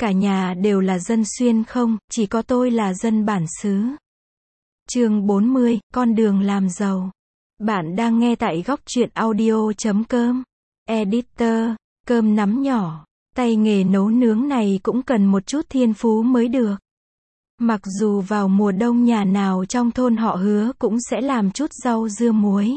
cả nhà đều là dân xuyên không, chỉ có tôi là dân bản xứ. Chương 40, con đường làm giàu. Bạn đang nghe tại góc truyện audio.com. Editor, cơm nắm nhỏ. Tay nghề nấu nướng này cũng cần một chút thiên phú mới được. Mặc dù vào mùa đông nhà nào trong thôn họ Hứa cũng sẽ làm chút rau dưa muối.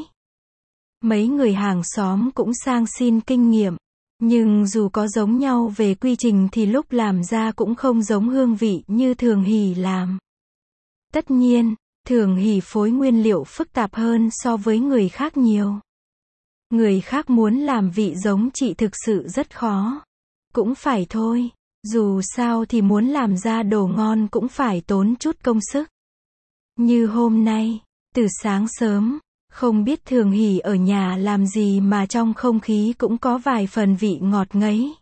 Mấy người hàng xóm cũng sang xin kinh nghiệm. Nhưng dù có giống nhau về quy trình thì lúc làm ra cũng không giống hương vị như Thường Hỷ làm. Tất nhiên, Thường Hỷ phối nguyên liệu phức tạp hơn so với người khác nhiều. Người khác muốn làm vị giống chị thực sự rất khó. Cũng phải thôi, dù sao thì muốn làm ra đồ ngon cũng phải tốn chút công sức. Như hôm nay, từ sáng sớm, không biết Thường Hỷ ở nhà làm gì mà trong không khí cũng có vài phần vị ngọt ngấy.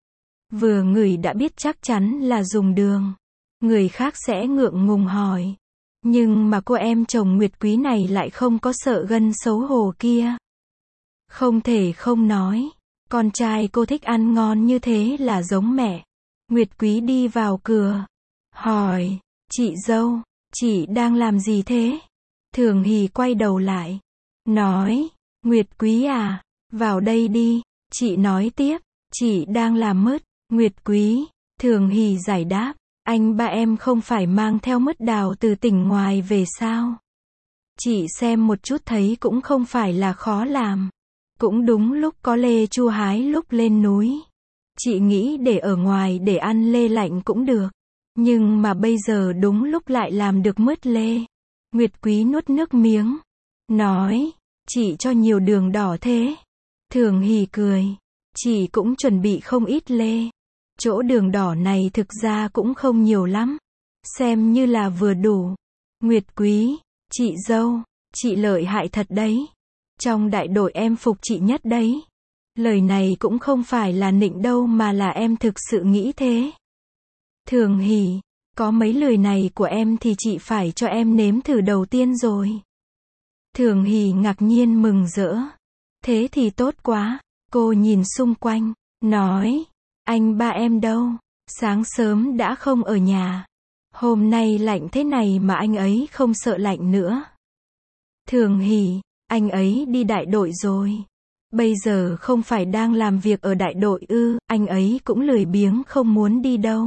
Vừa ngửi đã biết chắc chắn là dùng đường. Người khác sẽ ngượng ngùng hỏi. Nhưng mà cô em chồng Nguyệt Quý này lại không có sợ gân xấu hổ kia. Không thể không nói, con trai cô thích ăn ngon như thế là giống mẹ. Nguyệt Quý đi vào cửa, hỏi, chị dâu, chị đang làm gì thế? Thường Hỷ quay đầu lại, nói, Nguyệt Quý à, vào đây đi, chị nói tiếp, chị đang làm mứt. Nguyệt Quý, Thường Hỷ giải đáp, anh ba em không phải mang theo mứt đào từ tỉnh ngoài về sao? Chị xem một chút thấy cũng không phải là khó làm. Cũng đúng lúc có lê chua hái lúc lên núi. Chị nghĩ để ở ngoài để ăn lê lạnh cũng được. Nhưng mà bây giờ đúng lúc lại làm được mứt lê. Nguyệt Quý nuốt nước miếng. Nói, chị cho nhiều đường đỏ thế. Thường Hỷ cười. Chị cũng chuẩn bị không ít lê. Chỗ đường đỏ này thực ra cũng không nhiều lắm. Xem như là vừa đủ. Nguyệt Quý, chị dâu, chị lợi hại thật đấy. Trong đại đội em phục chị nhất đấy. Lời này cũng không phải là nịnh đâu mà là em thực sự nghĩ thế. Thường Hỷ, có mấy lời này của em thì chị phải cho em nếm thử đầu tiên rồi. Thường Hỷ ngạc nhiên mừng rỡ. Thế thì tốt quá. Cô nhìn xung quanh, nói, anh ba em đâu? Sáng sớm đã không ở nhà. Hôm nay lạnh thế này mà anh ấy không sợ lạnh nữa. Thường Hỷ, anh ấy đi đại đội rồi. Bây giờ không phải đang làm việc ở đại đội ư, anh ấy cũng lười biếng không muốn đi đâu.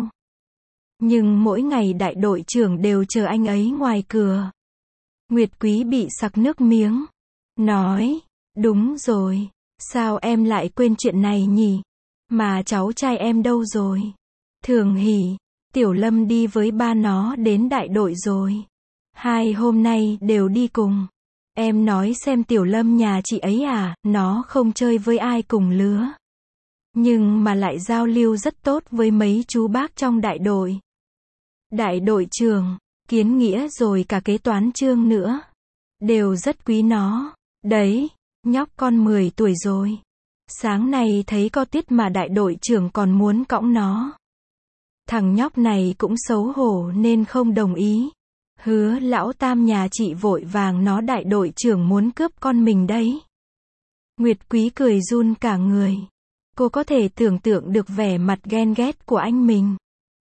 Nhưng mỗi ngày đại đội trưởng đều chờ anh ấy ngoài cửa. Nguyệt Quý bị sặc nước miếng. Nói, đúng rồi, sao em lại quên chuyện này nhỉ? Mà cháu trai em đâu rồi? Thường Hỷ, Tiểu Lâm đi với ba nó đến đại đội rồi. 2 hôm nay đều đi cùng. Em nói xem Tiểu Lâm nhà chị ấy à, nó không chơi với ai cùng lứa. Nhưng mà lại giao lưu rất tốt với mấy chú bác trong đại đội. Đại đội trưởng, Kiến Nghĩa rồi cả kế toán Trương nữa. Đều rất quý nó. Đấy, nhóc con 10 tuổi rồi. Sáng nay thấy có tiết mà đại đội trưởng còn muốn cõng nó. Thằng nhóc này cũng xấu hổ nên không đồng ý. Hứa lão tam nhà chị vội vàng nó đại đội trưởng muốn cướp con mình đấy. Nguyệt Quý cười run cả người. Cô có thể tưởng tượng được vẻ mặt ghen ghét của anh mình.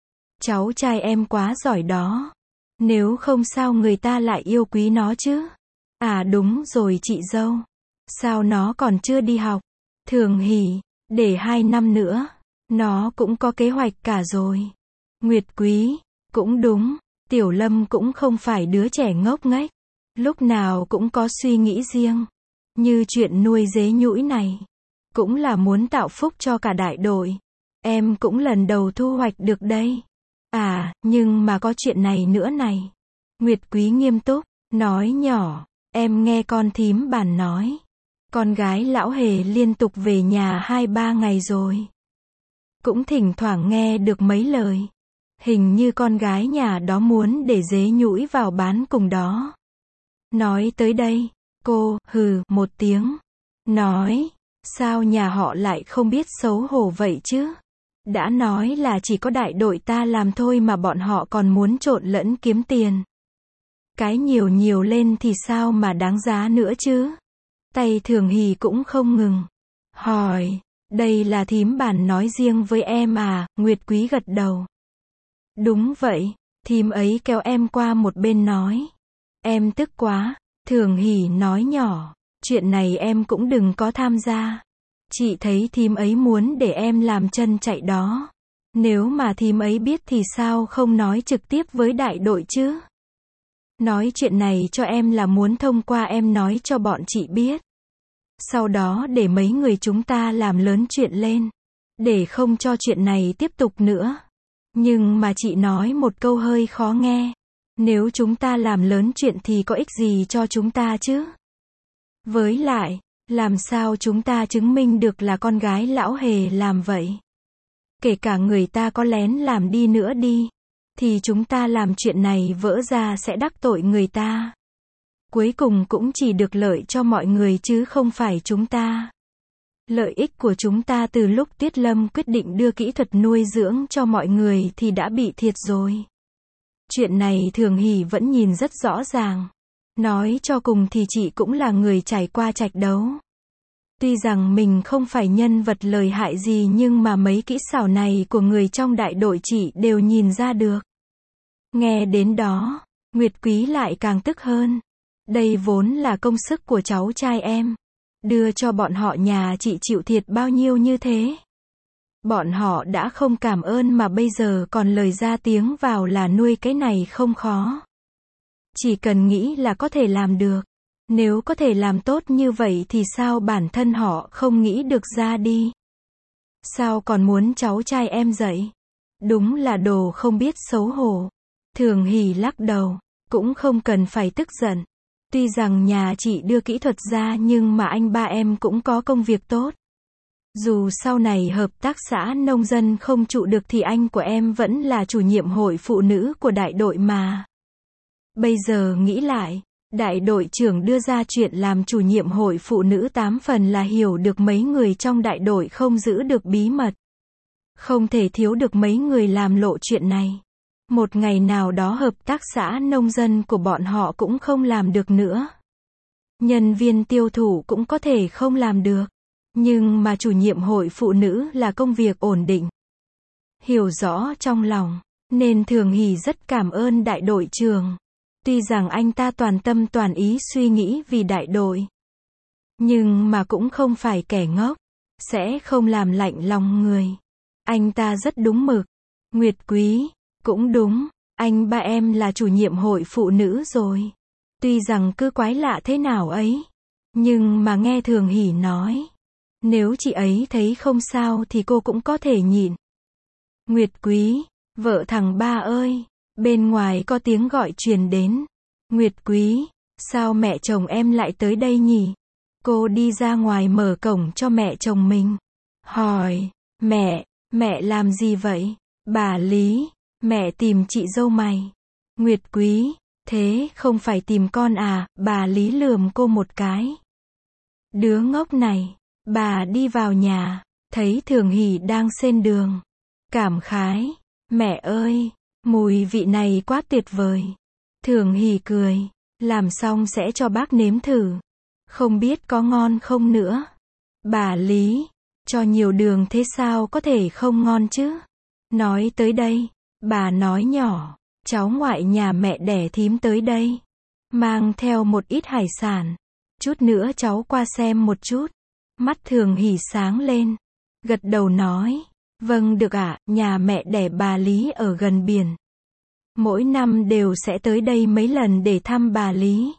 Cháu trai em quá giỏi đó. Nếu không sao người ta lại yêu quý nó chứ. À đúng rồi chị dâu. Sao nó còn chưa đi học? Thường Hỷ, để 2 năm nữa. Nó cũng có kế hoạch cả rồi. Nguyệt Quý, cũng đúng. Tiểu Lâm cũng không phải đứa trẻ ngốc nghếch. Lúc nào cũng có suy nghĩ riêng. Như chuyện nuôi dế nhũi này. Cũng là muốn tạo phúc cho cả đại đội. Em cũng lần đầu thu hoạch được đây. À, nhưng mà có chuyện này nữa này. Nguyệt Quý nghiêm túc, nói nhỏ. Em nghe con thím bàn nói. Con gái lão Hề liên tục về nhà 2-3 ngày rồi. Cũng thỉnh thoảng nghe được mấy lời. Hình như con gái nhà đó muốn để dế nhũi vào bán cùng đó. Nói tới đây, cô, hừ, một tiếng. Nói, sao nhà họ lại không biết xấu hổ vậy chứ? Đã nói là chỉ có đại đội ta làm thôi mà bọn họ còn muốn trộn lẫn kiếm tiền. Cái nhiều nhiều lên thì sao mà đáng giá nữa chứ? Tay Thường Hỷ cũng không ngừng. Hỏi, Đây là thím bản nói riêng với em à, Nguyệt Quý gật đầu. Đúng vậy, thím ấy kéo em qua một bên nói. Em tức quá, Thường Hỷ nói nhỏ, chuyện này em cũng đừng có tham gia. Chị thấy thím ấy muốn để em làm chân chạy đó. Nếu mà thím ấy biết thì sao không nói trực tiếp với đại đội chứ? Nói chuyện này cho em là muốn thông qua em nói cho bọn chị biết. Sau đó để mấy người chúng ta làm lớn chuyện lên. Để không cho chuyện này tiếp tục nữa. Nhưng mà chị nói một câu hơi khó nghe. Nếu chúng ta làm lớn chuyện thì có ích gì cho chúng ta chứ? Với lại, làm sao chúng ta chứng minh được là con gái lão Hề làm vậy? Kể cả người ta có lén làm đi nữa đi, thì chúng ta làm chuyện này vỡ ra sẽ đắc tội người ta. Cuối cùng cũng chỉ được lợi cho mọi người chứ không phải chúng ta. Lợi ích của chúng ta từ lúc Tuyết Lâm quyết định đưa kỹ thuật nuôi dưỡng cho mọi người thì đã bị thiệt rồi. Chuyện này Thường Hỷ vẫn nhìn rất rõ ràng. Nói cho cùng thì chị cũng là người trải qua trạch đấu. Tuy rằng mình không phải nhân vật lợi hại gì nhưng mà mấy kỹ xảo này của người trong đại đội chị đều nhìn ra được. Nghe đến đó, Nguyệt Quý lại càng tức hơn. Đây vốn là công sức của cháu trai em. Đưa cho bọn họ nhà chị chịu thiệt bao nhiêu như thế. Bọn họ đã không cảm ơn mà bây giờ còn lời ra tiếng vào là nuôi cái này không khó. Chỉ cần nghĩ là có thể làm được. Nếu có thể làm tốt như vậy thì sao bản thân họ không nghĩ được ra đi? Sao còn muốn cháu trai em dạy? Đúng là đồ không biết xấu hổ. Thường Hỷ lắc đầu, cũng không cần phải tức giận. Tuy rằng nhà chị đưa kỹ thuật ra nhưng mà anh ba em cũng có công việc tốt. Dù sau này hợp tác xã nông dân không trụ được thì anh của em vẫn là chủ nhiệm hội phụ nữ của đại đội mà. Bây giờ nghĩ lại, đại đội trưởng đưa ra chuyện làm chủ nhiệm hội phụ nữ 8 phần là hiểu được mấy người trong đại đội không giữ được bí mật. Không thể thiếu được mấy người làm lộ chuyện này. Một ngày nào đó hợp tác xã nông dân của bọn họ cũng không làm được nữa. Nhân viên tiêu thụ cũng có thể không làm được. Nhưng mà chủ nhiệm hội phụ nữ là công việc ổn định. Hiểu rõ trong lòng, nên Thường Hỷ rất cảm ơn đại đội trưởng. Tuy rằng anh ta toàn tâm toàn ý suy nghĩ vì đại đội. Nhưng mà cũng không phải kẻ ngốc. Sẽ không làm lạnh lòng người. Anh ta rất đúng mực. Nguyệt Quý, cũng đúng. Anh ba em là chủ nhiệm hội phụ nữ rồi. Tuy rằng cứ quái lạ thế nào ấy. Nhưng mà nghe Thường Hỷ nói. Nếu chị ấy thấy không sao thì cô cũng có thể nhịn. Nguyệt Quý, vợ thằng ba ơi. Bên ngoài có tiếng gọi truyền đến. Nguyệt Quý, sao mẹ chồng em lại tới đây nhỉ? Cô đi ra ngoài mở cổng cho mẹ chồng mình. Hỏi, mẹ làm gì vậy? Bà Lý, mẹ tìm chị dâu mày. Nguyệt Quý, thế không phải tìm con à? Bà Lý lườm cô một cái. Đứa ngốc này, bà đi vào nhà, thấy Thường Hỷ đang xên đường. Cảm khái, mẹ ơi, mùi vị này quá tuyệt vời. Thường Hỷ cười, làm xong sẽ cho bác nếm thử. Không biết có ngon không nữa. Bà Lý, cho nhiều đường thế sao có thể không ngon chứ? Nói tới đây, bà nói nhỏ, cháu ngoại nhà mẹ đẻ thím tới đây. Mang theo một ít hải sản. Chút nữa cháu qua xem một chút. Mắt Thường Hỷ sáng lên. Gật đầu nói, vâng được ạ, nhà mẹ đẻ bà Lý ở gần biển. Mỗi năm đều sẽ tới đây mấy lần để thăm bà Lý.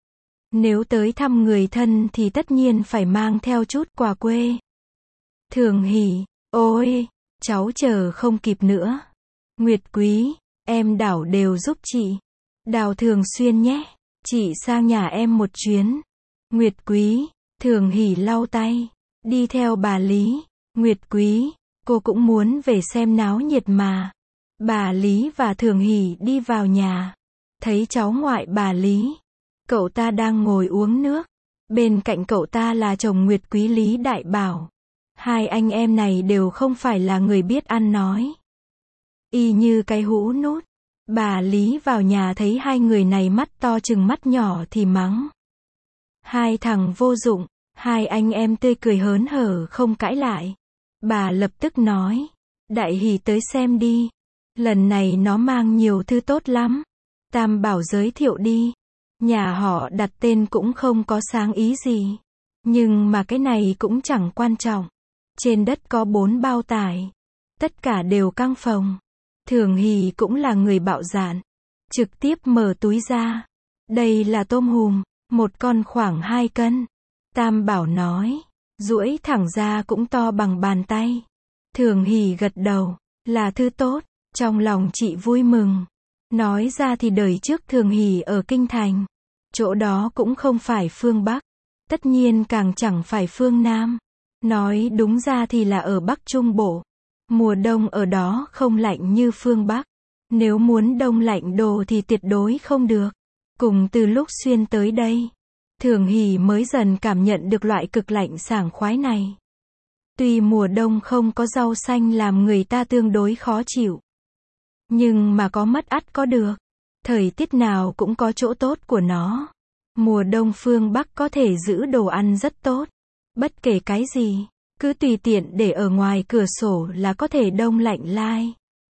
Nếu tới thăm người thân thì tất nhiên phải mang theo chút quà quê. Thường Hỷ, ôi, cháu chờ không kịp nữa. Nguyệt Quý, em đảo đều giúp chị. Đào thường xuyên nhé. Chị sang nhà em một chuyến. Nguyệt Quý, Thường Hỷ lau tay. Đi theo bà Lý. Nguyệt Quý, cô cũng muốn về xem náo nhiệt mà. Bà Lý và Thường Hỷ đi vào nhà. Thấy cháu ngoại bà Lý. Cậu ta đang ngồi uống nước. Bên cạnh cậu ta là chồng Nguyệt Quý Lý Đại Bảo. Hai anh em này đều không phải là người biết ăn nói. Y như cái hũ nút. Bà Lý vào nhà thấy hai người này mắt to chừng mắt nhỏ thì mắng. Hai thằng vô dụng. Hai anh em tươi cười hớn hở không cãi lại. Bà lập tức nói, Đại Hỷ tới xem đi. Lần này nó mang nhiều thứ tốt lắm. Tam Bảo giới thiệu đi. Nhà họ đặt tên cũng không có sáng ý gì. Nhưng mà cái này cũng chẳng quan trọng. Trên đất có 4 bao tải. Tất cả đều căng phòng. Thường Hỷ cũng là người bạo dạn. Trực tiếp mở túi ra. Đây là tôm hùm, một con khoảng 2 cân. Tam Bảo nói, duỗi thẳng ra cũng to bằng bàn tay. Thường Hỷ gật đầu, là thứ tốt. Trong lòng chị vui mừng. Nói ra thì đời trước Thường Hỷ ở Kinh Thành. Chỗ đó cũng không phải phương Bắc. Tất nhiên càng chẳng phải phương Nam. Nói đúng ra thì là ở Bắc Trung Bộ. Mùa đông ở đó không lạnh như phương Bắc. Nếu muốn đông lạnh đồ thì tuyệt đối không được. Cùng từ lúc xuyên tới đây, Thường Hỷ mới dần cảm nhận được loại cực lạnh sảng khoái này. Tuy mùa đông không có rau xanh làm người ta tương đối khó chịu. Nhưng mà có mất ắt có được. Thời tiết nào cũng có chỗ tốt của nó. Mùa đông phương Bắc có thể giữ đồ ăn rất tốt. Bất kể cái gì, cứ tùy tiện để ở ngoài cửa sổ là có thể đông lạnh lai.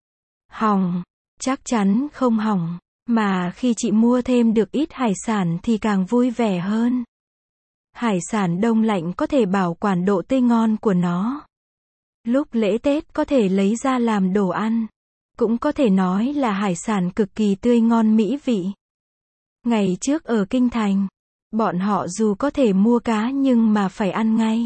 Hỏng, chắc chắn không hỏng. Mà khi chị mua thêm được ít hải sản thì càng vui vẻ hơn. Hải sản đông lạnh có thể bảo quản độ tươi ngon của nó. Lúc lễ Tết có thể lấy ra làm đồ ăn. Cũng có thể nói là hải sản cực kỳ tươi ngon mỹ vị. Ngày trước ở Kinh Thành, bọn họ dù có thể mua cá nhưng mà phải ăn ngay.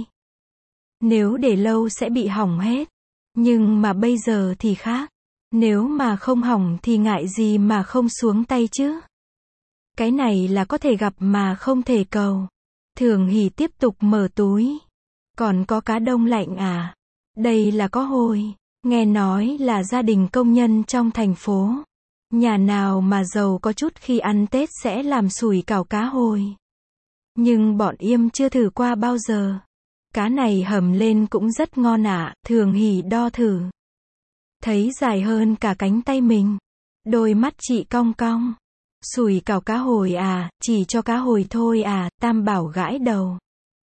Nếu để lâu sẽ bị hỏng hết. Nhưng mà bây giờ thì khác. Nếu mà không hỏng thì ngại gì mà không xuống tay chứ. Cái này là có thể gặp mà không thể cầu. Thường Hỷ tiếp tục mở túi. Còn có cá đông lạnh à? Đây là có hồi. Nghe nói là gia đình công nhân trong thành phố. Nhà nào mà giàu có chút khi ăn Tết sẽ làm sủi cảo cá hồi. Nhưng bọn Yêm chưa thử qua bao giờ. Cá này hầm lên cũng rất ngon ạ. Thường Hỷ đo thử. Thấy dài hơn cả cánh tay mình. Đôi mắt chị cong cong. Sủi cảo cá hồi à, chỉ cho cá hồi thôi à, Tam Bảo gãi đầu.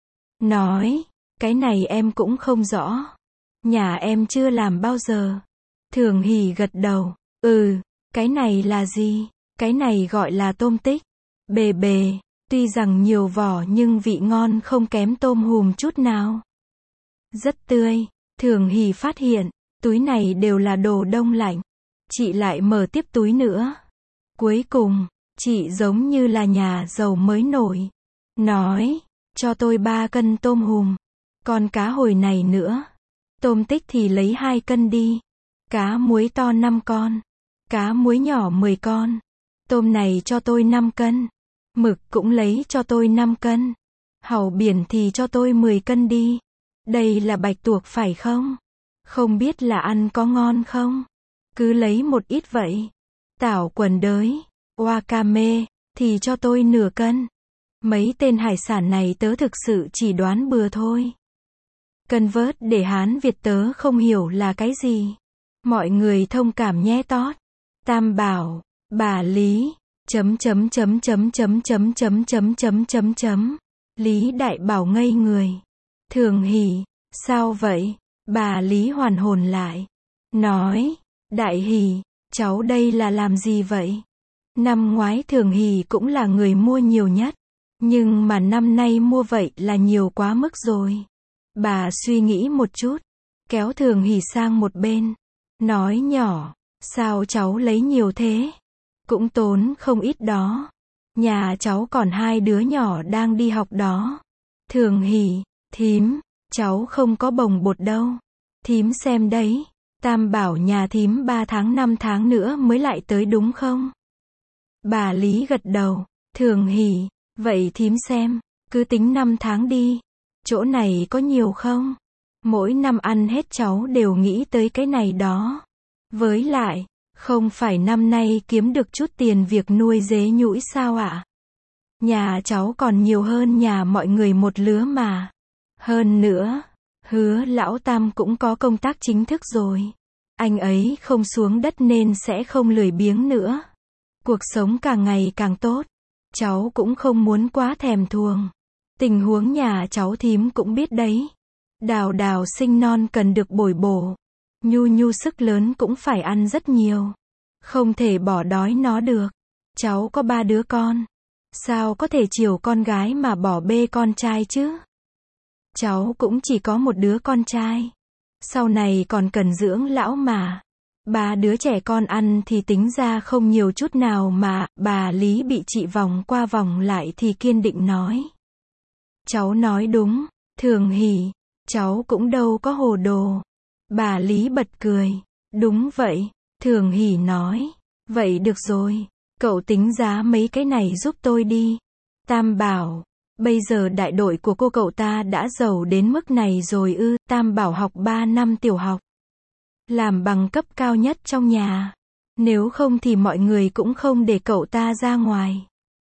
Nói, cái này em cũng không rõ. Nhà em chưa làm bao giờ. Thường Hỷ gật đầu, cái này là gì? Cái này gọi là tôm tích. Bề bề, tuy rằng nhiều vỏ nhưng vị ngon không kém tôm hùm chút nào. Rất tươi, Thường Hỷ phát hiện, túi này đều là đồ đông lạnh. Chị lại mở tiếp túi nữa. Cuối cùng, chị giống như là nhà giàu mới nổi. Nói, cho tôi 3 cân tôm hùm. Còn cá hồi này nữa. Tôm tích thì lấy 2 cân đi. Cá muối to 5 con. Cá muối nhỏ 10 con. Tôm này cho tôi 5 cân. Mực cũng lấy cho tôi 5 cân. Hàu biển thì cho tôi 10 cân đi. Đây là bạch tuộc phải không? Không biết là ăn có ngon không? Cứ lấy một ít vậy. Tảo quần đới, wakame, thì cho tôi nửa cân. Mấy tên hải sản này tớ thực sự chỉ đoán bừa thôi. Cân vớt để Hán Việt tớ không hiểu là cái gì. Mọi người thông cảm nhé tót. Tam Bảo, bà Lý, Lý Đại Bảo ngây người. Thường Hỷ, sao vậy? Bà Lý hoàn hồn lại. Nói, Đại Hỷ, cháu đây là làm gì vậy? Năm ngoái Thường Hỷ cũng là người mua nhiều nhất. Nhưng mà năm nay mua vậy là nhiều quá mức rồi. Bà suy nghĩ một chút. Kéo Thường Hỷ sang một bên. Nói nhỏ, sao cháu lấy nhiều thế? Cũng tốn không ít đó. Nhà cháu còn 2 đứa nhỏ đang đi học đó. Thường Hỷ, thím, cháu không có bồng bột đâu. Thím xem đấy. Tam Bảo nhà thím 3 tháng 5 tháng nữa mới lại tới đúng không? Bà Lý gật đầu. Thường Hỷ, vậy thím xem, cứ tính 5 tháng đi. Chỗ này có nhiều không? Mỗi năm ăn hết cháu đều nghĩ tới cái này đó. Với lại, không phải năm nay kiếm được chút tiền việc nuôi dế nhũi sao ạ? Nhà cháu còn nhiều hơn nhà mọi người một lứa mà. Hơn nữa, Hứa lão Tam cũng có công tác chính thức rồi. Anh ấy không xuống đất nên sẽ không lười biếng nữa. Cuộc sống càng ngày càng tốt. Cháu cũng không muốn quá thèm thuồng. Tình huống nhà cháu thím cũng biết đấy. Đào đào sinh non cần được bồi bổ. Nhu nhu sức lớn cũng phải ăn rất nhiều. Không thể bỏ đói nó được. Cháu có 3 đứa con. Sao có thể chiều con gái mà bỏ bê con trai chứ? Cháu cũng chỉ có một đứa con trai. Sau này còn cần dưỡng lão mà. 3 đứa trẻ con ăn thì tính ra không nhiều chút nào mà. Bà Lý bị chị vòng qua vòng lại thì kiên định nói. Cháu nói đúng, Thường Hỷ. Cháu cũng đâu có hồ đồ. Bà Lý bật cười. Đúng vậy, Thường Hỷ nói. Vậy được rồi, cậu tính giá mấy cái này giúp tôi đi. Tam bảo. Bây giờ đại đội của cô cậu ta đã giàu đến mức này rồi ư? Tam bảo học 3 năm tiểu học. Làm bằng cấp cao nhất trong nhà. Nếu không thì mọi người cũng không để cậu ta ra ngoài.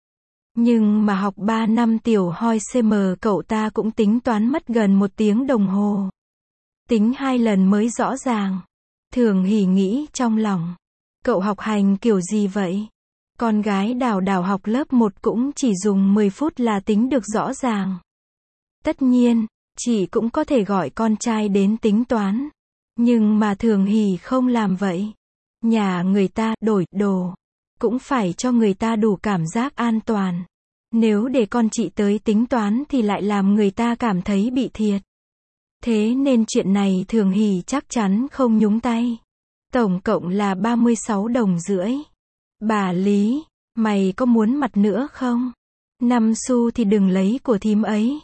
Nhưng mà học 3 năm tiểu hoi CM cậu ta cũng tính toán mất gần 1 tiếng đồng hồ. Tính 2 lần mới rõ ràng. Thường Hỷ nghĩ trong lòng. Cậu học hành kiểu gì vậy? Con gái Đào Đào học lớp 1 cũng chỉ dùng 10 phút là tính được rõ ràng. Tất nhiên, chị cũng có thể gọi con trai đến tính toán. Nhưng mà Thường Hỷ không làm vậy. Nhà người ta đổi đồ. Cũng phải cho người ta đủ cảm giác an toàn. Nếu để con chị tới tính toán thì lại làm người ta cảm thấy bị thiệt. Thế nên chuyện này Thường Hỷ chắc chắn không nhúng tay. Tổng cộng là 36 đồng rưỡi. Bà Lý, mày có muốn mặt nữa không? 5 xu thì đừng lấy của thím ấy.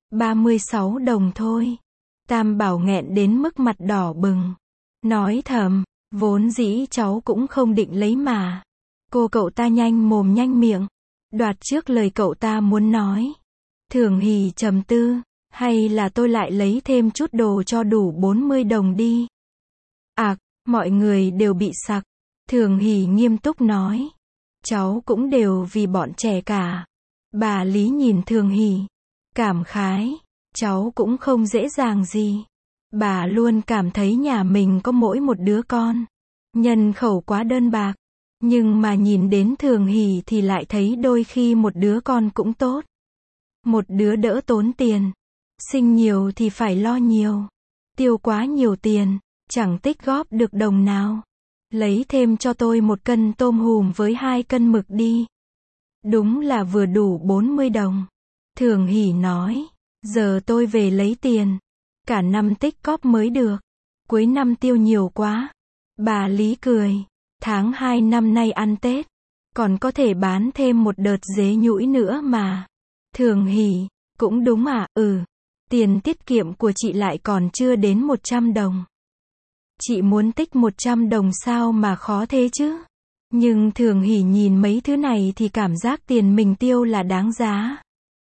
36 đồng thôi. Tam bảo nghẹn đến mức mặt đỏ bừng. Nói thầm, vốn dĩ cháu cũng không định lấy mà. Cô cậu ta nhanh mồm nhanh miệng. Đoạt trước lời cậu ta muốn nói. Thường Hỷ trầm tư. Hay là tôi lại lấy thêm chút đồ cho đủ 40 đồng đi. Mọi người đều bị sặc. Thường Hỷ nghiêm túc nói. Cháu cũng đều vì bọn trẻ cả. Bà Lý nhìn Thường Hỷ. Cảm khái. Cháu cũng không dễ dàng gì. Bà luôn cảm thấy nhà mình có mỗi một đứa con. Nhân khẩu quá đơn bạc. Nhưng mà nhìn đến Thường Hỷ thì lại thấy đôi khi một đứa con cũng tốt. Một đứa đỡ tốn tiền. Sinh nhiều thì phải lo nhiều. Tiêu quá nhiều tiền, chẳng tích góp được đồng nào. Lấy thêm cho tôi 1 cân tôm hùm với 2 cân mực đi. Đúng là vừa đủ 40 đồng. Thường Hỷ nói. Giờ tôi về lấy tiền. Cả năm tích góp mới được. Cuối năm tiêu nhiều quá. Bà Lý cười. Tháng 2 năm nay ăn Tết. Còn có thể bán thêm một đợt dế nhũi nữa mà. Thường Hỷ. Cũng đúng à? Tiền tiết kiệm của chị lại còn chưa đến 100 đồng. Chị muốn tích 100 đồng sao mà khó thế chứ? Nhưng Thường Hỷ nhìn mấy thứ này thì cảm giác tiền mình tiêu là đáng giá.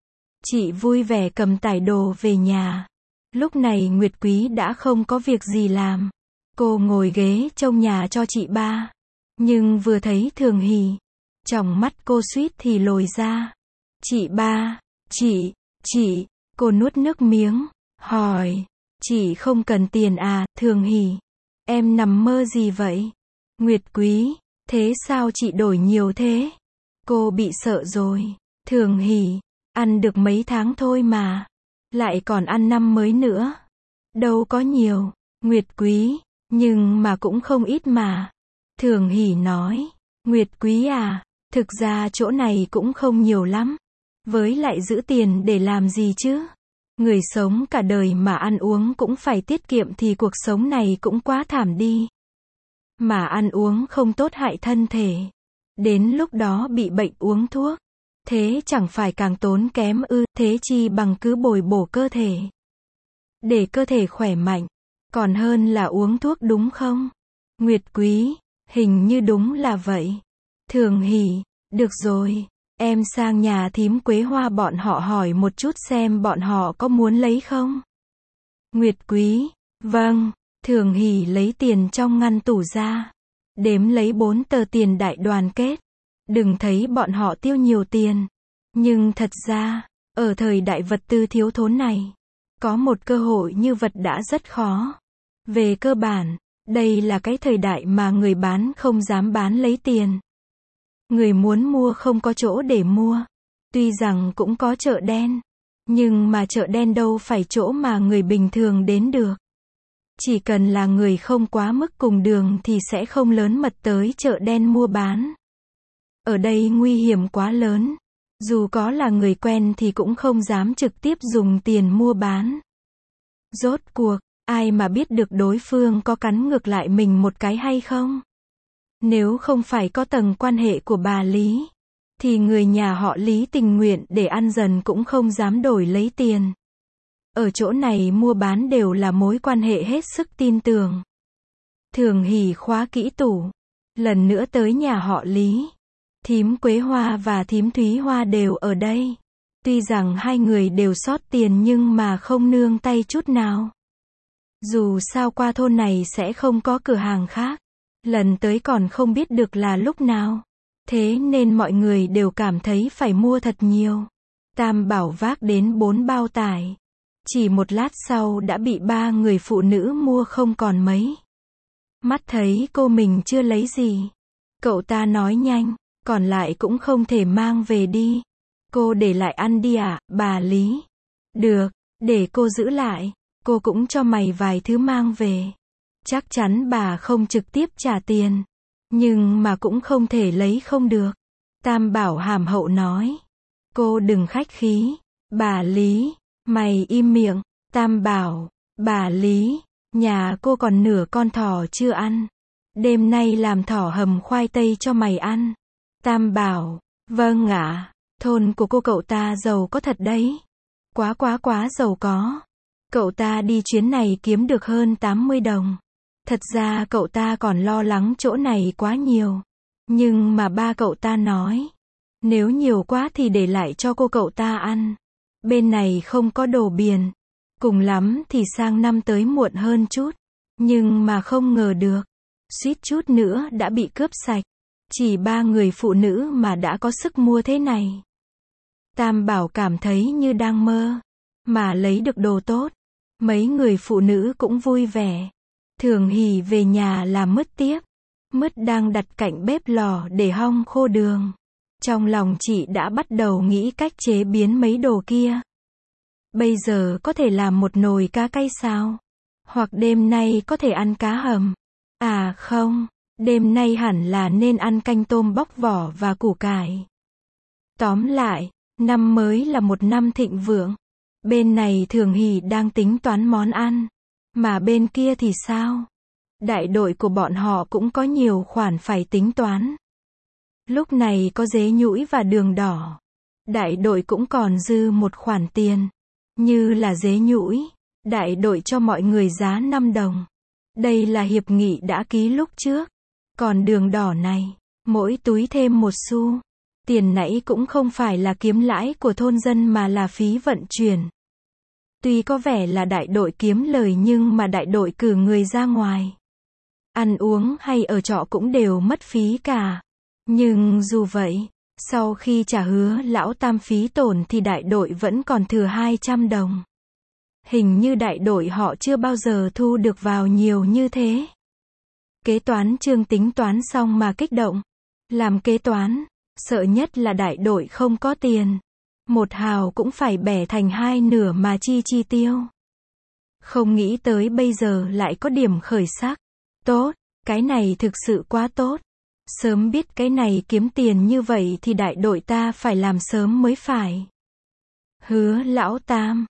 Chị vui vẻ cầm tải đồ về nhà. Lúc này Nguyệt Quý đã không có việc gì làm. Cô ngồi ghế trông nhà cho chị ba. Nhưng vừa thấy Thường Hỷ, tròng mắt cô suýt thì lồi ra. Chị ba, chị, cô nuốt nước miếng, hỏi. Chị không cần tiền à? Thường Hỷ. Em nằm mơ gì vậy? Nguyệt Quý. Thế sao chị đổi nhiều thế? Cô bị sợ rồi. Thường Hỷ. Ăn được mấy tháng thôi mà. Lại còn ăn năm mới nữa. Đâu có nhiều. Nguyệt Quý. Nhưng mà cũng không ít mà. Thường Hỷ nói. Nguyệt Quý à, thực ra chỗ này cũng không nhiều lắm. Với lại giữ tiền để làm gì chứ? Người sống cả đời mà ăn uống cũng phải tiết kiệm thì cuộc sống này cũng quá thảm đi. Mà ăn uống không tốt hại thân thể. Đến lúc đó bị bệnh uống thuốc. Thế chẳng phải càng tốn kém ư? Thế chi bằng cứ bồi bổ cơ thể. Để cơ thể khỏe mạnh. Còn hơn là uống thuốc đúng không? Nguyệt Quý. Hình như đúng là vậy. Thường Hỷ. Được rồi. Em sang nhà thím Quế Hoa bọn họ hỏi một chút xem bọn họ có muốn lấy không? Nguyệt Quý. Vâng. Thường Hỷ lấy tiền trong ngăn tủ ra. Đếm lấy 4 tờ tiền đại đoàn kết. Đừng thấy bọn họ tiêu nhiều tiền. Nhưng thật ra, ở thời đại vật tư thiếu thốn này, có một cơ hội như vật đã rất khó. Về cơ bản, đây là cái thời đại mà người bán không dám bán lấy tiền. Người muốn mua không có chỗ để mua. Tuy rằng cũng có chợ đen, Nhưng mà chợ đen đâu phải chỗ mà người bình thường đến được. Chỉ cần là người không quá mức cùng đường thì sẽ không lớn mật tới chợ đen mua bán. Ở đây nguy hiểm quá lớn. Dù có là người quen thì cũng không dám trực tiếp dùng tiền mua bán. Rốt cuộc, ai mà biết được đối phương có cắn ngược lại mình một cái hay không? Nếu không phải có tầng quan hệ của bà Lý, thì người nhà họ Lý tình nguyện để ăn dần cũng không dám đổi lấy tiền. Ở chỗ này mua bán đều là mối quan hệ hết sức tin tưởng. Thường Hỷ khóa kỹ tủ. Lần nữa tới nhà họ Lý. Thím Quế Hoa và thím Thúy Hoa đều ở đây. Tuy rằng hai người đều sót tiền nhưng mà không nương tay chút nào. Dù sao qua thôn này sẽ không có cửa hàng khác. Lần tới còn không biết được là lúc nào. Thế nên mọi người đều cảm thấy phải mua thật nhiều. Tam Bảo vác đến 4 bao tải. Chỉ một lát sau đã bị 3 người phụ nữ mua không còn mấy. Mắt thấy cô mình chưa lấy gì. Cậu ta nói nhanh, còn lại cũng không thể mang về đi. Cô để lại ăn đi ạ, bà Lý. Được, để cô giữ lại. Cô cũng cho mày vài thứ mang về. Chắc chắn bà không trực tiếp trả tiền. Nhưng mà cũng không thể lấy không được. Tam Bảo hàm hậu nói. Cô đừng khách khí. Bà Lý, mày im miệng. Tam Bảo, bà Lý, nhà cô còn nửa con thỏ chưa ăn. Đêm nay làm thỏ hầm khoai tây cho mày ăn. Tam Bảo, vâng ạ. Thôn của cô cậu ta giàu có thật đấy. Quá giàu có. Cậu ta đi chuyến này kiếm được hơn 80 đồng. Thật ra cậu ta còn lo lắng chỗ này quá nhiều. Nhưng mà ba cậu ta nói. Nếu nhiều quá thì để lại cho cô cậu ta ăn. Bên này không có đồ biển. Cùng lắm thì sang năm tới muộn hơn chút. Nhưng mà không ngờ được. Suýt chút nữa đã bị cướp sạch. Chỉ 3 người phụ nữ mà đã có sức mua thế này. Tam Bảo cảm thấy như đang mơ. Mà lấy được đồ tốt. Mấy người phụ nữ cũng vui vẻ. Thường Hỷ về nhà làm mứt tiếp. Mứt đang đặt cạnh bếp lò để hong khô đường. Trong lòng chị đã bắt đầu nghĩ cách chế biến mấy đồ kia. Bây giờ có thể làm một nồi cá cay sao? Hoặc đêm nay có thể ăn cá hầm. À không, đêm nay hẳn là nên ăn canh tôm bóc vỏ và củ cải. Tóm lại, năm mới là một năm thịnh vượng. Bên này Thường Hỷ đang tính toán món ăn. Mà bên kia thì sao? Đại đội của bọn họ cũng có nhiều khoản phải tính toán. Lúc này có dế nhũi và đường đỏ. Đại đội cũng còn dư một khoản tiền. Như là dế nhũi, đại đội cho mọi người giá 5 đồng. Đây là hiệp nghị đã ký lúc trước. Còn đường đỏ này, mỗi túi thêm 1 xu. Tiền nãy cũng không phải là kiếm lãi của thôn dân mà là phí vận chuyển. Tuy có vẻ là đại đội kiếm lời nhưng mà đại đội cử người ra ngoài. Ăn uống hay ở trọ cũng đều mất phí cả. Nhưng dù vậy, sau khi trả hứa lão Tam phí tổn thì đại đội vẫn còn thừa 200 đồng. Hình như đại đội họ chưa bao giờ thu được vào nhiều như thế. Kế toán Trương tính toán xong mà kích động. Làm kế toán, sợ nhất là đại đội không có tiền. 1 hào cũng phải bẻ thành 2 nửa mà chi tiêu. Không nghĩ tới bây giờ lại có điểm khởi sắc. Tốt, cái này thực sự quá tốt. Sớm biết cái này kiếm tiền như vậy thì đại đội ta phải làm sớm mới phải. Hứa lão Tam,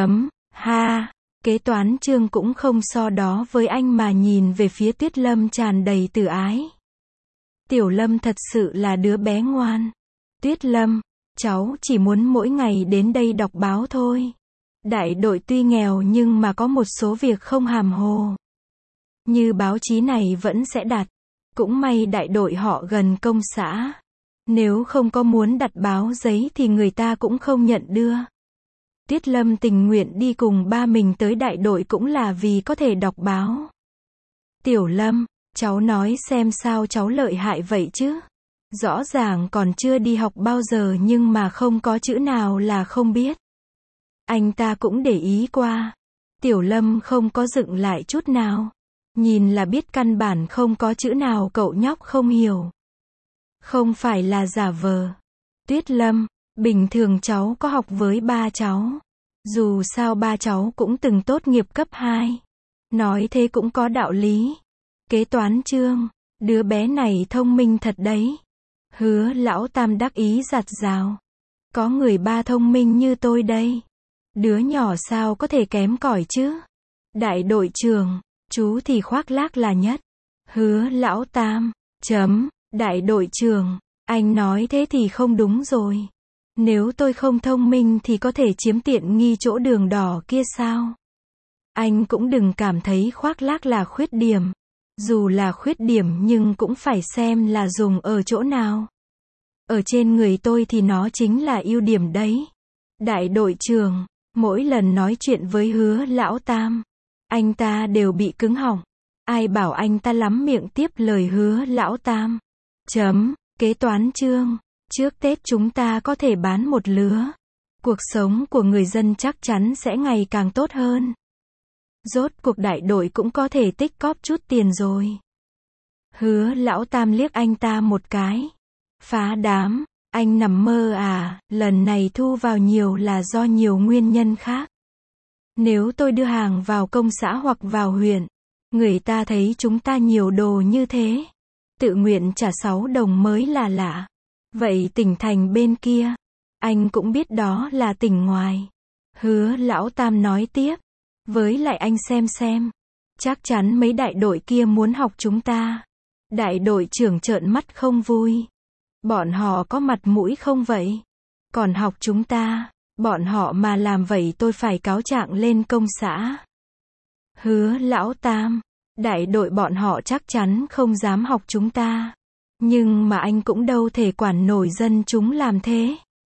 ha, kế toán Trương cũng không so đó với anh mà nhìn về phía Tuyết Lâm tràn đầy từ ái. Tiểu Lâm thật sự là đứa bé ngoan. Tuyết Lâm, cháu chỉ muốn mỗi ngày đến đây đọc báo thôi. Đại đội tuy nghèo nhưng mà có một số việc không hàm hồ. Như báo chí này vẫn sẽ đặt. Cũng may đại đội họ gần công xã. Nếu không có muốn đặt báo giấy thì người ta cũng không nhận đưa. Tuyết Lâm tình nguyện đi cùng ba mình tới đại đội cũng là vì có thể đọc báo. Tiểu Lâm, cháu nói xem sao cháu lợi hại vậy chứ? Rõ ràng còn chưa đi học bao giờ nhưng mà không có chữ nào là không biết. Anh ta cũng để ý qua. Tiểu Lâm không có dựng lại chút nào. Nhìn là biết căn bản không có chữ nào cậu nhóc không hiểu. Không phải là giả vờ. Tuyết Lâm, Bình thường cháu có học với ba cháu. Dù sao ba cháu cũng từng tốt nghiệp cấp 2. Nói thế cũng có đạo lý. Kế toán Trương, đứa bé này thông minh thật đấy. Hứa lão tam đắc ý giặt rào. Có người ba thông minh như tôi đây. Đứa nhỏ sao có thể kém cỏi chứ? Đại đội trưởng, chú thì khoác lác là nhất. Hứa lão tam, đại đội trưởng, anh nói thế thì không đúng rồi. Nếu tôi không thông minh thì có thể chiếm tiện nghi chỗ đường đỏ kia sao? Anh cũng đừng cảm thấy khoác lác là khuyết điểm. Dù là khuyết điểm nhưng cũng phải xem là dùng ở chỗ nào. Ở trên người tôi thì nó chính là ưu điểm đấy. Đại đội trưởng, mỗi lần nói chuyện với hứa lão tam, anh ta đều bị cứng họng. Ai bảo anh ta lắm miệng tiếp lời hứa lão tam. Kế toán Trương, trước Tết chúng ta có thể bán một lứa. Cuộc sống của người dân chắc chắn sẽ ngày càng tốt hơn. Rốt cuộc đại đội cũng có thể tích cóp chút tiền rồi. Hứa lão tam liếc anh ta một cái. Phá đám, anh nằm mơ à, lần này thu vào nhiều là do nhiều nguyên nhân khác. Nếu tôi đưa hàng vào công xã hoặc vào huyện, người ta thấy chúng ta nhiều đồ như thế, tự nguyện trả 6 đồng mới là lạ. Vậy tỉnh thành bên kia, anh cũng biết đó là tỉnh ngoài. Hứa lão tam nói tiếp. Với lại anh xem, chắc chắn mấy đại đội kia muốn học chúng ta. Đại đội trưởng trợn mắt không vui. Bọn họ có mặt mũi không vậy? Còn học chúng ta, bọn họ mà làm vậy tôi phải cáo trạng lên công xã. Hứa lão tam, đại đội bọn họ chắc chắn không dám học chúng ta. Nhưng mà anh cũng đâu thể quản nổi dân chúng làm thế.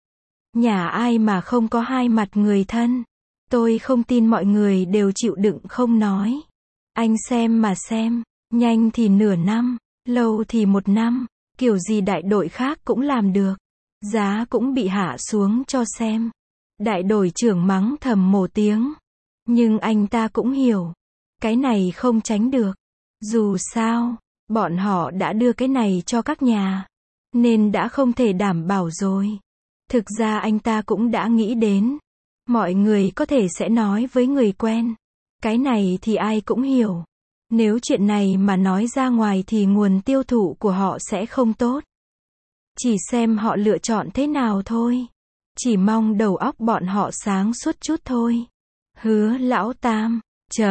Nhà ai mà không có hai mặt người thân. Tôi không tin mọi người đều chịu đựng không nói. Anh xem mà xem, nhanh thì nửa năm, lâu thì 1 năm, kiểu gì đại đội khác cũng làm được. Giá cũng bị hạ xuống cho xem. Đại đội trưởng mắng thầm một tiếng. Nhưng anh ta cũng hiểu. Cái này không tránh được. Dù sao, bọn họ đã đưa cái này cho các nhà. Nên đã không thể đảm bảo rồi. Thực ra anh ta cũng đã nghĩ đến. Mọi người có thể sẽ nói với người quen. Cái này thì ai cũng hiểu. Nếu chuyện này mà nói ra ngoài thì nguồn tiêu thụ của họ sẽ không tốt. Chỉ xem họ lựa chọn thế nào thôi. Chỉ mong đầu óc bọn họ sáng suốt chút thôi. Hứa lão tam,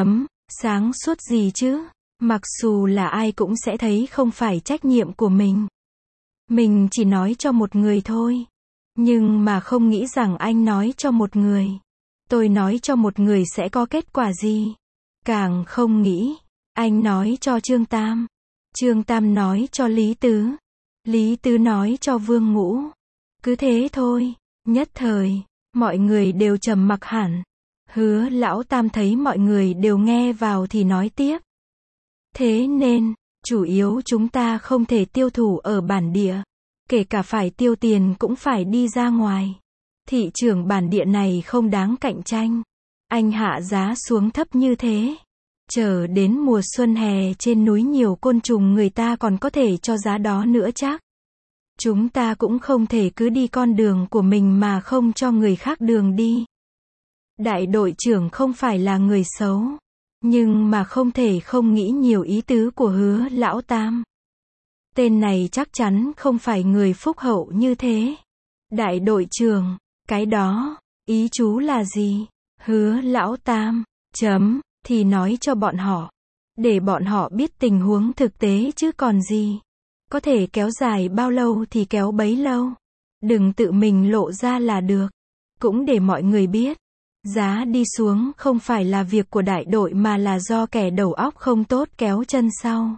sáng suốt gì chứ? Mặc dù là ai cũng sẽ thấy không phải trách nhiệm của mình. Mình chỉ nói cho một người thôi. Nhưng mà không nghĩ rằng anh nói cho một người. Tôi nói cho một người sẽ có kết quả gì. Càng không nghĩ. Anh nói cho Trương Tam. Trương Tam nói cho Lý Tứ. Lý Tứ nói cho Vương Ngũ. Cứ thế thôi. Nhất thời, mọi người đều trầm mặc hẳn. Hứa lão tam thấy mọi người đều nghe vào thì nói tiếp. Thế nên, chủ yếu chúng ta không thể tiêu thụ ở bản địa. Kể cả phải tiêu tiền cũng phải đi ra ngoài. Thị trường bản địa này không đáng cạnh tranh. Anh hạ giá xuống thấp như thế. Chờ đến mùa xuân hè trên núi nhiều côn trùng người ta còn có thể cho giá đó nữa chắc. Chúng ta cũng không thể cứ đi con đường của mình mà không cho người khác đường đi. Đại đội trưởng không phải là người xấu. Nhưng mà không thể không nghĩ nhiều ý tứ của hứa lão tam. Tên này chắc chắn không phải người phúc hậu như thế. Đại đội trưởng, cái đó, ý chú là gì? Hứa lão tam, thì nói cho bọn họ. Để bọn họ biết tình huống thực tế chứ còn gì. Có thể kéo dài bao lâu thì kéo bấy lâu. Đừng tự mình lộ ra là được. Cũng để mọi người biết. Giá đi xuống không phải là việc của đại đội mà là do kẻ đầu óc không tốt kéo chân sau.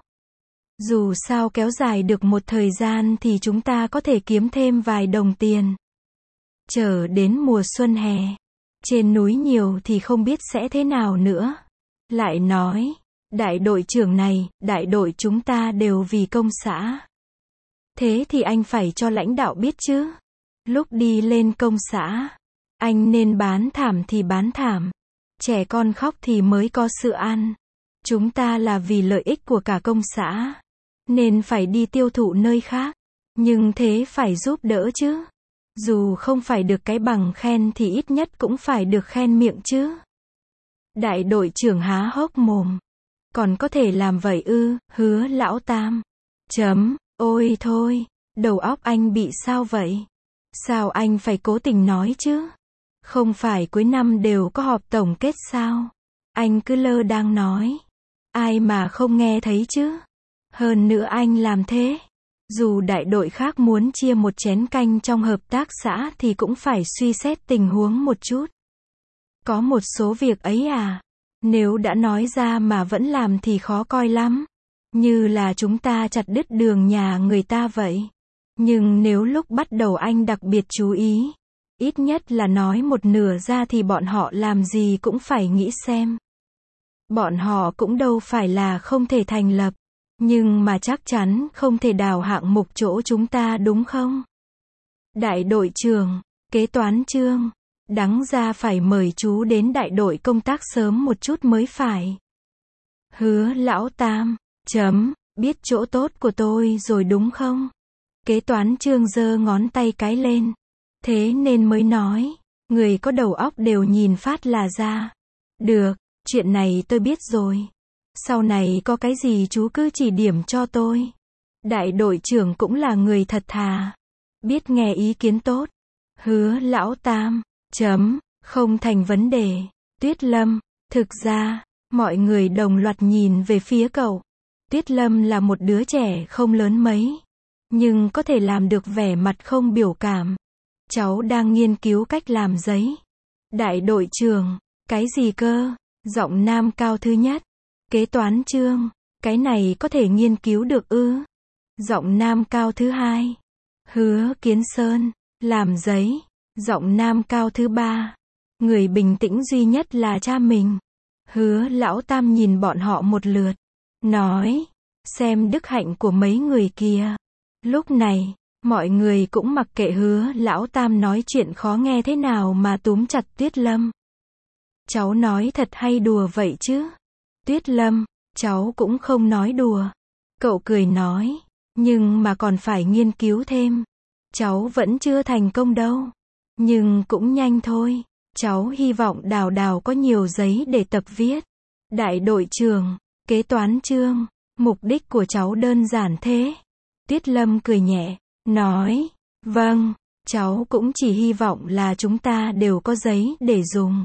Dù sao kéo dài được một thời gian thì chúng ta có thể kiếm thêm vài đồng tiền. Chờ đến mùa xuân hè. Trên núi nhiều thì không biết sẽ thế nào nữa. Lại nói, đại đội trưởng này, đại đội chúng ta đều vì công xã. Thế thì anh phải cho lãnh đạo biết chứ. Lúc đi lên công xã, anh nên bán thảm thì bán thảm. Trẻ con khóc thì mới có sự ăn. Chúng ta là vì lợi ích của cả công xã. Nên phải đi tiêu thụ nơi khác. Nhưng thế phải giúp đỡ chứ. Dù không phải được cái bằng khen thì ít nhất cũng phải được khen miệng chứ. Đại đội trưởng há hốc mồm. Còn có thể làm vậy ư, Hứa lão tam. Ôi thôi, đầu óc anh bị sao vậy? Sao anh phải cố tình nói chứ? Không phải cuối năm đều có họp tổng kết sao? Anh cứ lơ đang nói. Ai mà không nghe thấy chứ? Hơn nữa anh làm thế. Dù đại đội khác muốn chia một chén canh trong hợp tác xã thì cũng phải suy xét tình huống một chút. Có một số việc ấy nếu đã nói ra mà vẫn làm thì khó coi lắm. Như là chúng ta chặt đứt đường nhà người ta vậy. Nhưng nếu lúc bắt đầu anh đặc biệt chú ý, ít nhất là nói một nửa ra thì bọn họ làm gì cũng phải nghĩ xem. Bọn họ cũng đâu phải là không thể thành lập, nhưng mà chắc chắn không thể đào hạng mục chỗ chúng ta đúng không? Đại đội trưởng, kế toán Trương, đáng ra phải mời chú đến đại đội công tác sớm một chút mới phải. Hứa lão tam, biết chỗ tốt của tôi rồi đúng không? Kế toán Trương giơ ngón tay cái lên. Thế nên mới nói, người có đầu óc đều nhìn phát là ra. Được, chuyện này tôi biết rồi. Sau này có cái gì chú cứ chỉ điểm cho tôi. Đại đội trưởng cũng là người thật thà. Biết nghe ý kiến tốt. Hứa lão tam, không thành vấn đề. Tuyết Lâm, thực ra, mọi người đồng loạt nhìn về phía cậu. Tuyết Lâm là một đứa trẻ không lớn mấy, nhưng có thể làm được vẻ mặt không biểu cảm. Cháu đang nghiên cứu cách làm giấy. Đại đội trưởng, cái gì cơ? Giọng nam cao thứ nhất. Kế toán Trương, cái này có thể nghiên cứu được ư? Giọng nam cao thứ hai. Hứa Kiến Sơn, làm giấy. Giọng nam cao thứ ba. Người bình tĩnh duy nhất là cha mình. Hứa lão tam nhìn bọn họ một lượt, nói, xem đức hạnh của mấy người kia. Lúc này, mọi người cũng mặc kệ Hứa lão tam nói chuyện khó nghe thế nào mà túm chặt Tuyết Lâm. Cháu nói thật hay đùa vậy chứ? Tuyết Lâm, cháu cũng không nói đùa. Cậu cười nói, nhưng mà còn phải nghiên cứu thêm. Cháu vẫn chưa thành công đâu. Nhưng cũng nhanh thôi. Cháu hy vọng Đào Đào có nhiều giấy để tập viết. Đại đội trưởng, kế toán Trương, mục đích của cháu đơn giản thế. Tuyết Lâm cười nhẹ, nói, vâng, cháu cũng chỉ hy vọng là chúng ta đều có giấy để dùng.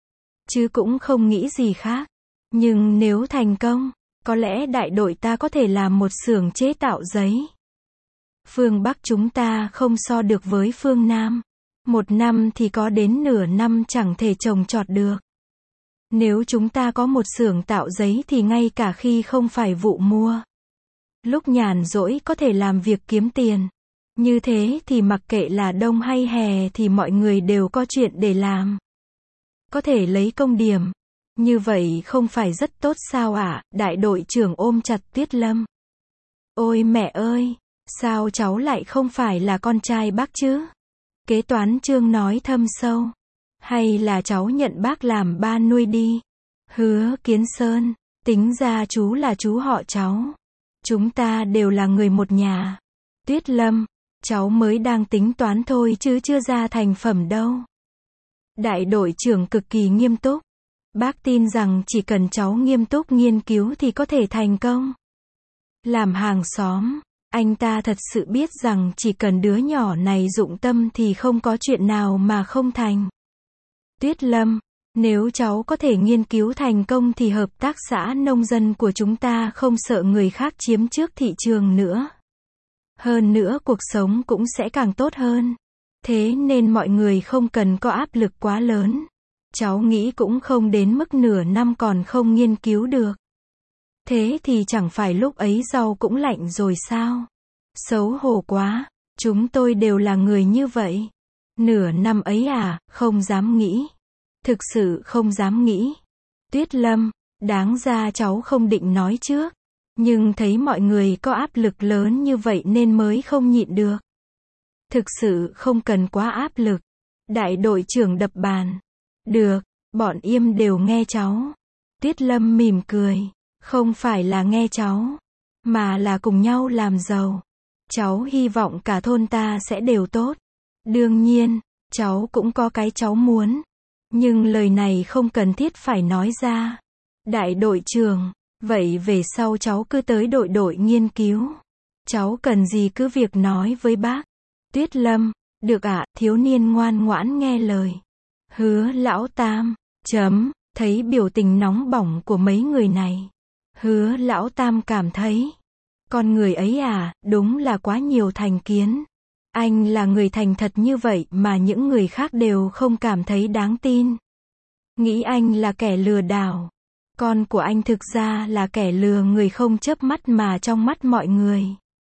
Chứ cũng không nghĩ gì khác. Nhưng nếu thành công, có lẽ đại đội ta có thể làm một xưởng chế tạo giấy. Phương Bắc chúng ta không so được với phương Nam. Một năm thì có đến nửa năm chẳng thể trồng trọt được. Nếu chúng ta có một xưởng tạo giấy thì ngay cả khi không phải vụ mua, lúc nhàn rỗi có thể làm việc kiếm tiền. Như thế thì mặc kệ là đông hay hè thì mọi người đều có chuyện để làm. Có thể lấy công điểm. Như vậy không phải rất tốt sao ạ? Đại đội trưởng ôm chặt Tuyết Lâm. Ôi mẹ ơi, sao cháu lại không phải là con trai bác chứ? Kế toán Trương nói thâm sâu. Hay là cháu nhận bác làm ba nuôi đi? Hứa Kiến Sơn, tính ra chú là chú họ cháu. Chúng ta đều là người một nhà. Tuyết Lâm, cháu mới đang tính toán thôi chứ chưa ra thành phẩm đâu. Đại đội trưởng cực kỳ nghiêm túc. Bác tin rằng chỉ cần cháu nghiêm túc nghiên cứu thì có thể thành công. Làm hàng xóm, anh ta thật sự biết rằng chỉ cần đứa nhỏ này dụng tâm thì không có chuyện nào mà không thành. Tuyết Lâm, nếu cháu có thể nghiên cứu thành công thì hợp tác xã nông dân của chúng ta không sợ người khác chiếm trước thị trường nữa. Hơn nữa cuộc sống cũng sẽ càng tốt hơn. Thế nên mọi người không cần có áp lực quá lớn. Cháu nghĩ cũng không đến mức nửa năm còn không nghiên cứu được. Thế thì chẳng phải lúc ấy rau cũng lạnh rồi sao? Xấu hổ quá, chúng tôi đều là người như vậy. Nửa năm ấy không dám nghĩ. Thực sự không dám nghĩ. Tuyết Lâm, đáng ra cháu không định nói trước. Nhưng thấy mọi người có áp lực lớn như vậy nên mới không nhịn được. Thực sự không cần quá áp lực. Đại đội trưởng đập bàn. Được, bọn im đều nghe cháu. Tuyết Lâm mỉm cười. Không phải là nghe cháu, mà là cùng nhau làm giàu. Cháu hy vọng cả thôn ta sẽ đều tốt. Đương nhiên, cháu cũng có cái cháu muốn. Nhưng lời này không cần thiết phải nói ra. Đại đội trưởng, vậy về sau cháu cứ tới đội nghiên cứu. Cháu cần gì cứ việc nói với bác. Tuyết Lâm, được ạ, thiếu niên ngoan ngoãn nghe lời. Hứa Lão Tam, thấy biểu tình nóng bỏng của mấy người này. Hứa Lão Tam cảm thấy, con người ấy đúng là quá nhiều thành kiến. Anh là người thành thật như vậy mà những người khác đều không cảm thấy đáng tin. Nghĩ anh là kẻ lừa đảo. Con của anh thực ra là kẻ lừa người không chớp mắt mà trong mắt mọi người.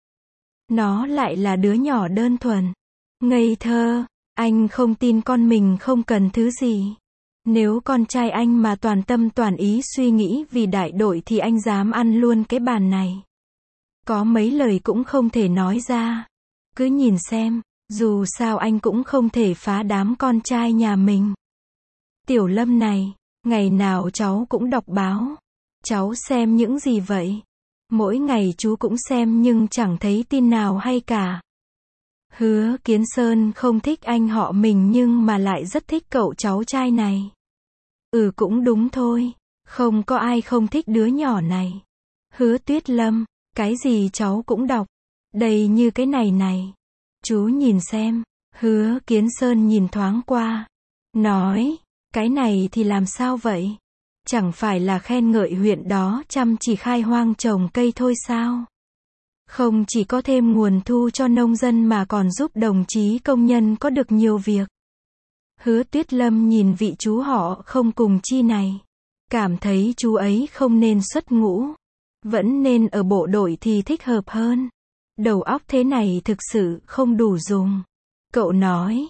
Nó lại là đứa nhỏ đơn thuần, ngây thơ. Anh không tin con mình không cần thứ gì. Nếu con trai anh mà toàn tâm toàn ý suy nghĩ vì đại đội thì anh dám ăn luôn cái bàn này. Có mấy lời cũng không thể nói ra. Cứ nhìn xem, dù sao anh cũng không thể phá đám con trai nhà mình. Tiểu Lâm này, ngày nào cháu cũng đọc báo. Cháu xem những gì vậy? Mỗi ngày chú cũng xem nhưng chẳng thấy tin nào hay cả. Hứa Kiến Sơn không thích anh họ mình nhưng mà lại rất thích cậu cháu trai này. Cũng đúng thôi, không có ai không thích đứa nhỏ này. Hứa Tuyết Lâm, cái gì cháu cũng đọc. Đây như cái này. Chú nhìn xem. Hứa Kiến Sơn nhìn thoáng qua. Nói, cái này thì làm sao vậy? Chẳng phải là khen ngợi huyện đó chăm chỉ khai hoang trồng cây thôi sao? Không chỉ có thêm nguồn thu cho nông dân mà còn giúp đồng chí công nhân có được nhiều việc. Hứa Tuyết Lâm nhìn vị chú họ không cùng chi này. Cảm thấy chú ấy không nên xuất ngũ. Vẫn nên ở bộ đội thì thích hợp hơn. Đầu óc thế này thực sự không đủ dùng. Cậu nói,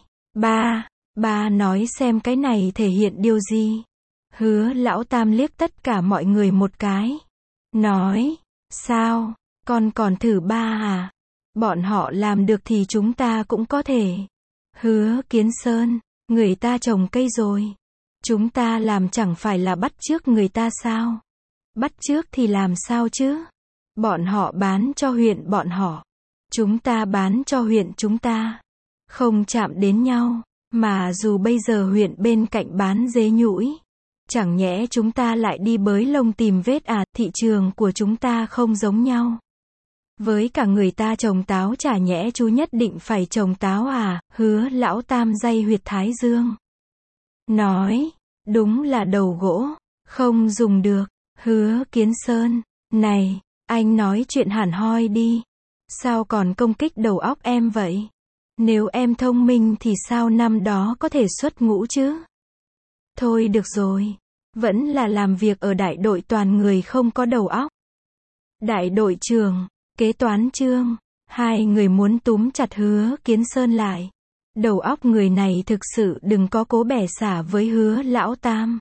ba nói xem cái này thể hiện điều gì? Hứa Lão Tam liếc tất cả mọi người một cái. Nói, sao, con còn thử ba à? Bọn họ làm được thì chúng ta cũng có thể. Hứa Kiến Sơn, người ta trồng cây rồi. Chúng ta làm chẳng phải là bắt chước người ta sao? Bắt chước thì làm sao chứ? Bọn họ bán cho huyện bọn họ. Chúng ta bán cho huyện chúng ta. Không chạm đến nhau. Mà dù bây giờ huyện bên cạnh bán dế nhũi. Chẳng nhẽ chúng ta lại đi bới lông tìm vết thị trường của chúng ta không giống nhau. Với cả người ta trồng táo chả nhẽ chú nhất định phải trồng táo à? Hứa Lão Tam day huyệt thái dương. Nói, đúng là đầu gỗ, không dùng được. Hứa Kiến Sơn, này, anh nói chuyện hẳn hoi đi. Sao còn công kích đầu óc em vậy? Nếu em thông minh thì sao năm đó có thể xuất ngũ chứ? Thôi được rồi, vẫn là làm việc ở đại đội toàn người không có đầu óc. Đại đội trưởng, kế toán Trương, hai người muốn túm chặt Hứa Kiến Sơn lại. Đầu óc người này thực sự đừng có cố bẻ xả với Hứa Lão Tam.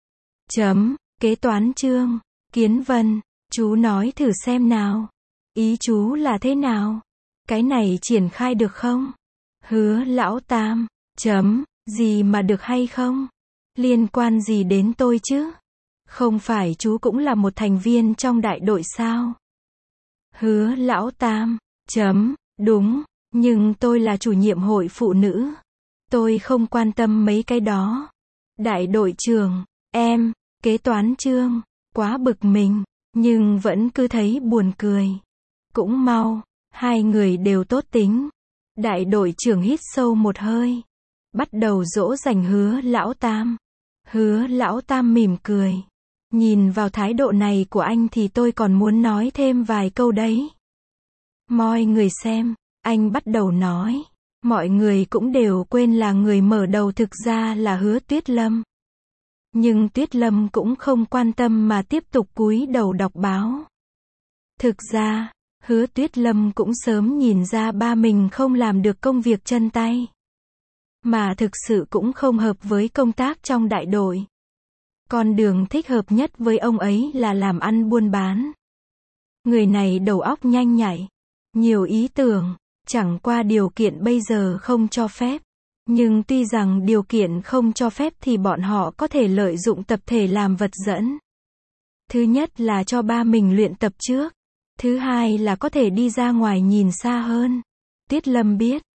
Kế toán Trương, Kiến Vân, chú nói thử xem nào. Ý chú là thế nào? Cái này triển khai được không? Hứa Lão Tam, gì mà được hay không? Liên quan gì đến tôi chứ? Không phải chú cũng là một thành viên trong đại đội sao? Hứa Lão Tam, đúng, nhưng tôi là chủ nhiệm hội phụ nữ. Tôi không quan tâm mấy cái đó. Đại đội trưởng, kế toán Trương, quá bực mình, nhưng vẫn cứ thấy buồn cười. Cũng mau, hai người đều tốt tính. Đại đội trưởng hít sâu một hơi. Bắt đầu dỗ dành Hứa Lão Tam. Hứa Lão Tam mỉm cười. Nhìn vào thái độ này của anh thì tôi còn muốn nói thêm vài câu đấy. Mọi người xem, anh bắt đầu nói. Mọi người cũng đều quên là người mở đầu thực ra là Hứa Tuyết Lâm. Nhưng Tuyết Lâm cũng không quan tâm mà tiếp tục cúi đầu đọc báo. Thực ra, Hứa Tuyết Lâm cũng sớm nhìn ra ba mình không làm được công việc chân tay. Mà thực sự cũng không hợp với công tác trong đại đội. Con đường thích hợp nhất với ông ấy là làm ăn buôn bán. Người này đầu óc nhanh nhạy, nhiều ý tưởng, chẳng qua điều kiện bây giờ không cho phép. Nhưng tuy rằng điều kiện không cho phép thì bọn họ có thể lợi dụng tập thể làm vật dẫn. Thứ nhất là cho ba mình luyện tập trước. Thứ hai là có thể đi ra ngoài nhìn xa hơn. Tuyết Lâm biết,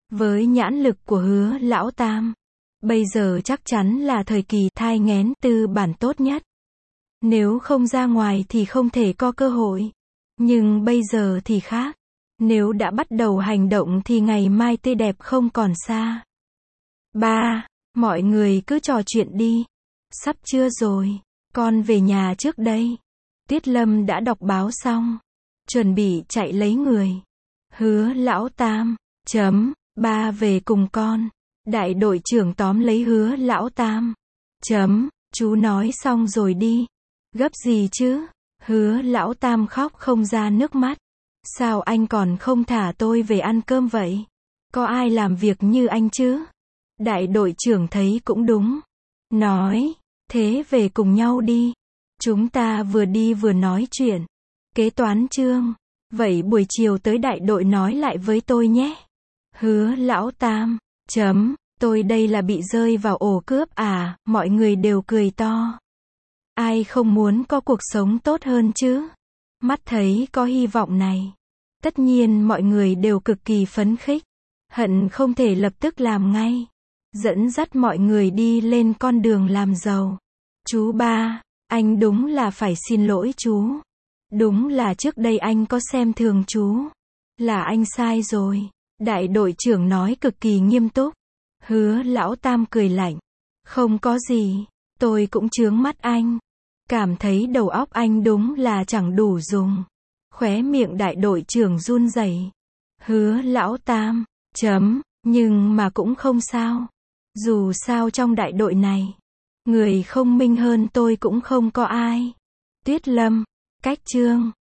Với nhãn lực của Hứa Lão Tam, bây giờ chắc chắn là thời kỳ thai nghén tư bản tốt nhất. Nếu không ra ngoài thì không thể có cơ hội. Nhưng bây giờ thì khác. Nếu đã bắt đầu hành động thì ngày mai tươi đẹp không còn xa. 3. Mọi người cứ trò chuyện đi. Sắp trưa rồi. Con về nhà trước đây. Tiết Lâm đã đọc báo xong. Chuẩn bị chạy lấy người. Hứa Lão Tam. Ba về cùng con. Đại đội trưởng tóm lấy Hứa Lão Tam. Chú nói xong rồi đi. Gấp gì chứ? Hứa Lão Tam khóc không ra nước mắt. Sao anh còn không thả tôi về ăn cơm vậy? Có ai làm việc như anh chứ? Đại đội trưởng thấy cũng đúng. Nói, thế về cùng nhau đi. Chúng ta vừa đi vừa nói chuyện. Kế toán Trương. Vậy buổi chiều tới đại đội nói lại với tôi nhé. Hứa Lão Tam. Tôi đây là bị rơi vào ổ cướp à? Mọi người đều cười to. Ai không muốn có cuộc sống tốt hơn chứ? Mắt thấy có hy vọng này. Tất nhiên mọi người đều cực kỳ phấn khích. Hận không thể lập tức làm ngay. Dẫn dắt mọi người đi lên con đường làm giàu. Chú Ba, anh đúng là phải xin lỗi chú. Đúng là trước đây anh có xem thường chú. Là anh sai rồi. Đại đội trưởng nói cực kỳ nghiêm túc. Hứa Lão Tam cười lạnh. Không có gì. Tôi cũng chướng mắt anh. Cảm thấy đầu óc anh đúng là chẳng đủ dùng. Khóe miệng đại đội trưởng run rẩy. Hứa Lão Tam. Nhưng mà cũng không sao. Dù sao trong đại đội này, người không minh hơn tôi cũng không có ai. Tuyết Lâm. Cách Trương.